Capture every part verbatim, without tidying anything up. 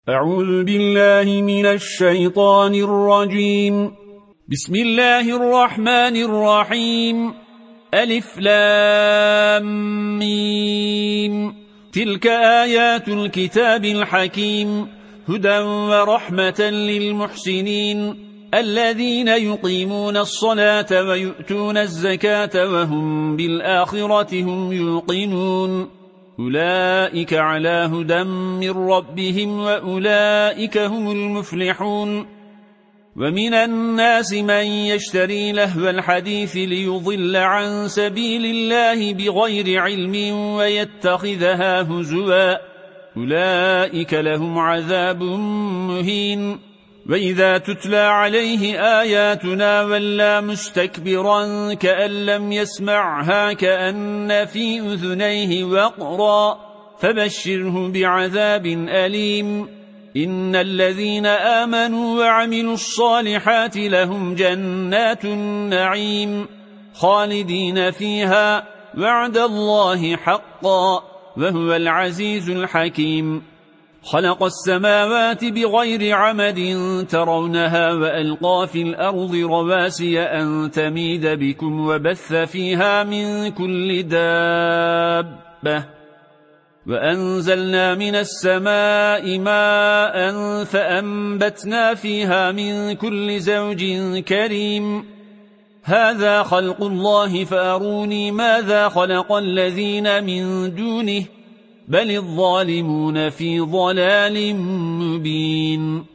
أعوذ بالله من الشيطان الرجيم. بسم الله الرحمن الرحيم. ألف لام ميم. تلك آيات الكتاب الحكيم، هدى ورحمة للمحسنين الذين يقيمون الصلاة ويؤتون الزكاة وهم بالآخرة هم يوقنون. أولئك على هدى من ربهم وأولئك هم المفلحون. ومن الناس من يشتري لهو الحديث ليضل عن سبيل الله بغير علم ويتخذها هزوا، أولئك لهم عذاب مهين. وإذا تتلى عليه آياتنا ولى مستكبرا كأن لم يسمعها كأن في أذنيه وقرا، فبشره بعذاب أليم. إن الذين آمنوا وعملوا الصالحات لهم جنات النعيم خالدين فيها، وعد الله حقا وهو العزيز الحكيم. خلق السماوات بغير عمد ترونها وألقى في الأرض رواسي أن تميد بكم وبث فيها من كل دابة، وأنزلنا من السماء ماء فأنبتنا فيها من كل زوج كريم. هذا خلق الله فأروني ماذا خلق الذين من دونه، بل الظالمون في ضلال مبين.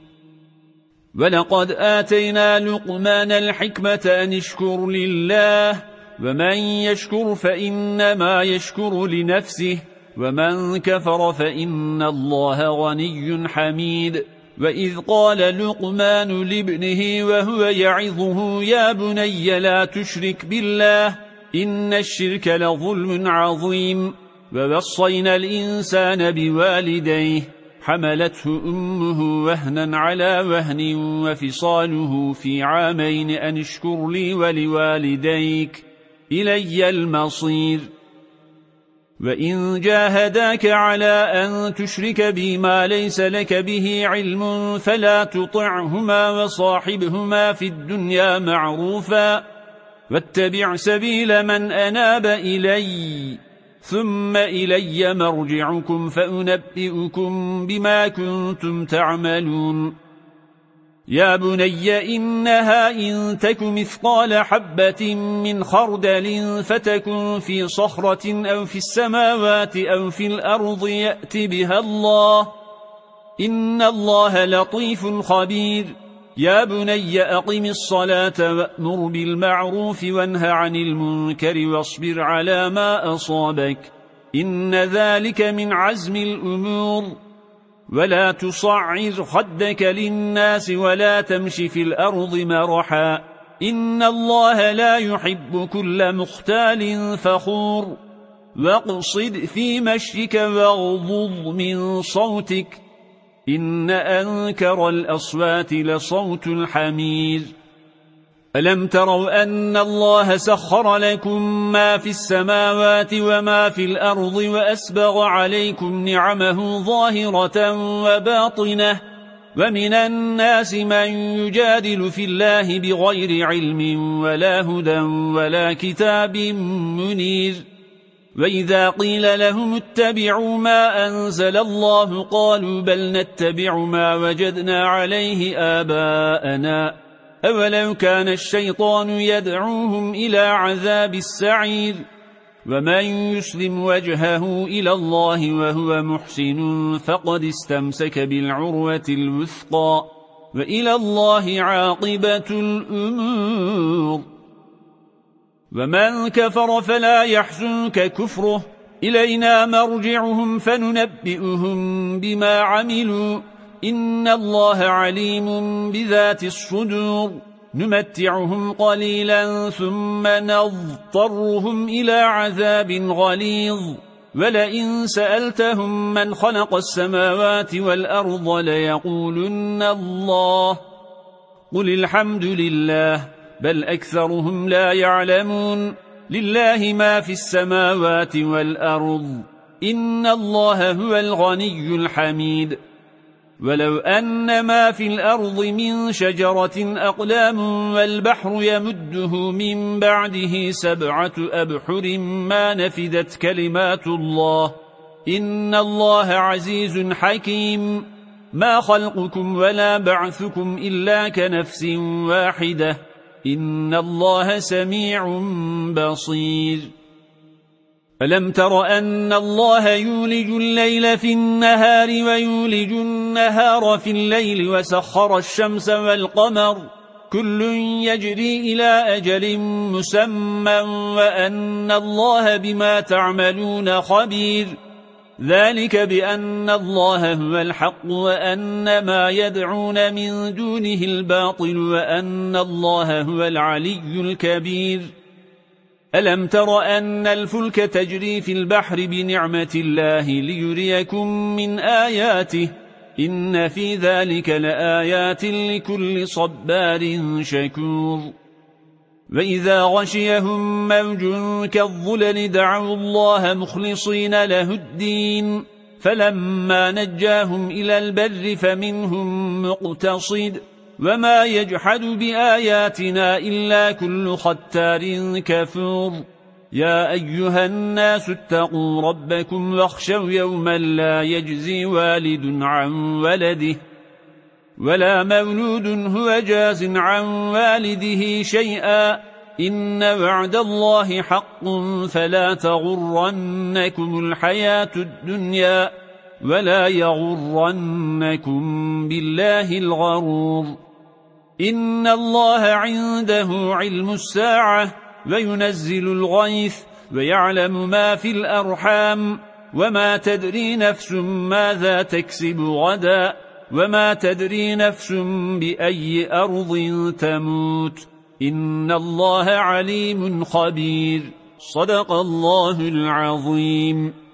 ولقد آتينا لقمان الحكمة أن اشكر لله، ومن يشكر فإنما يشكر لنفسه، ومن كفر فإن الله غني حميد. وإذ قال لقمان لابنه وهو يعظه يا بني لا تشرك بالله إن الشرك لظلم عظيم. ووصينا الإنسان بوالديه حملته أمه وهنا على وهن وفصاله في عامين أن اشكر لي ولوالديك إلي المصير. وإن جاهداك على أن تشرك بي ما ليس لك به علم فلا تطعهما وصاحبهما في الدنيا معروفا، واتبع سبيل من أناب إلي، ثم إلي مرجعكم فأنبئكم بما كنتم تعملون. يا بني إنها إن تك مثقال حبة من خردل فتكن في صخرة أو في السماوات أو في الأرض يأت بها الله، إن الله لطيف خبير. يا بني أقم الصلاة وأمر بالمعروف وانه عن المنكر واصبر على ما أصابك، إن ذلك من عزم الأمور. ولا تصعر خدك للناس ولا تمشي في الأرض مرحا، إن الله لا يحب كل مختال فخور. واقصد في مشيك واغضض من صوتك، إن أنكر الأصوات لصوت الحمير. ألم تروا أن الله سخر لكم ما في السماوات وما في الأرض وأسبغ عليكم نعمه ظاهرة وباطنة، ومن الناس من يجادل في الله بغير علم ولا هدى ولا كتاب منير. وإذا قيل لهم اتبعوا ما أنزل الله قالوا بل نتبع ما وجدنا عليه آباءنا، أولو كان الشيطان يدعوهم إلى عذاب السعير. ومن يسلم وجهه إلى الله وهو محسن فقد استمسك بالعروة الوثقى، وإلى الله عاقبة الأمور. ومن كفر فلا يحزنك كفره، إلينا مرجعهم فننبئهم بما عملوا، إن الله عليم بذات الصدور. نمتعهم قليلا ثم نضطرهم إلى عذاب غليظ. ولئن سألتهم من خلق السماوات والأرض ليقولن الله، قل الحمد لله بل أكثرهم لا يعلمون. لله ما في السماوات والأرض، إن الله هو الغني الحميد. ولو أن ما في الأرض من شجرة أقلام والبحر يمده من بعده سبعة أبحر ما نفدت كلمات الله إن الله عزيز حكيم ما خلقكم ولا بعثكم إلا كنفس واحدة إن الله سميع بصير ألم تر أن الله يولج الليل في النهار ويولج النهار في الليل وسخر الشمس والقمر كل يجري إلى أجل مسمى وأن الله بما تعملون خبير ذلك بأن الله هو الحق وأن ما يدعون من دونه الباطل وأن الله هو العلي الكبير ألم تر أن الفلك تجري في البحر بنعمة الله ليريكم من آياته إن في ذلك لآيات لكل صبار شكور وإذا غشيهم موج كالظلل دعوا الله مخلصين له الدين فلما نجاهم إلى البر فمنهم مقتصد وما يجحد بآياتنا إلا كل ختار كفور يا أيها الناس اتقوا ربكم واخشوا يوما لا يجزي والد عن ولده ولا مولود هو جاز عن والده شيئا إن وعد الله حق فلا تغرنكم الحياة الدنيا ولا يغرنكم بالله الغرور إن الله عنده علم الساعة وينزل الغيث ويعلم ما في الأرحام وما تدري نفس ماذا تكسب غدا وما تدري نفس بأي أرض تموت إن الله عليم خبير صدق الله العظيم.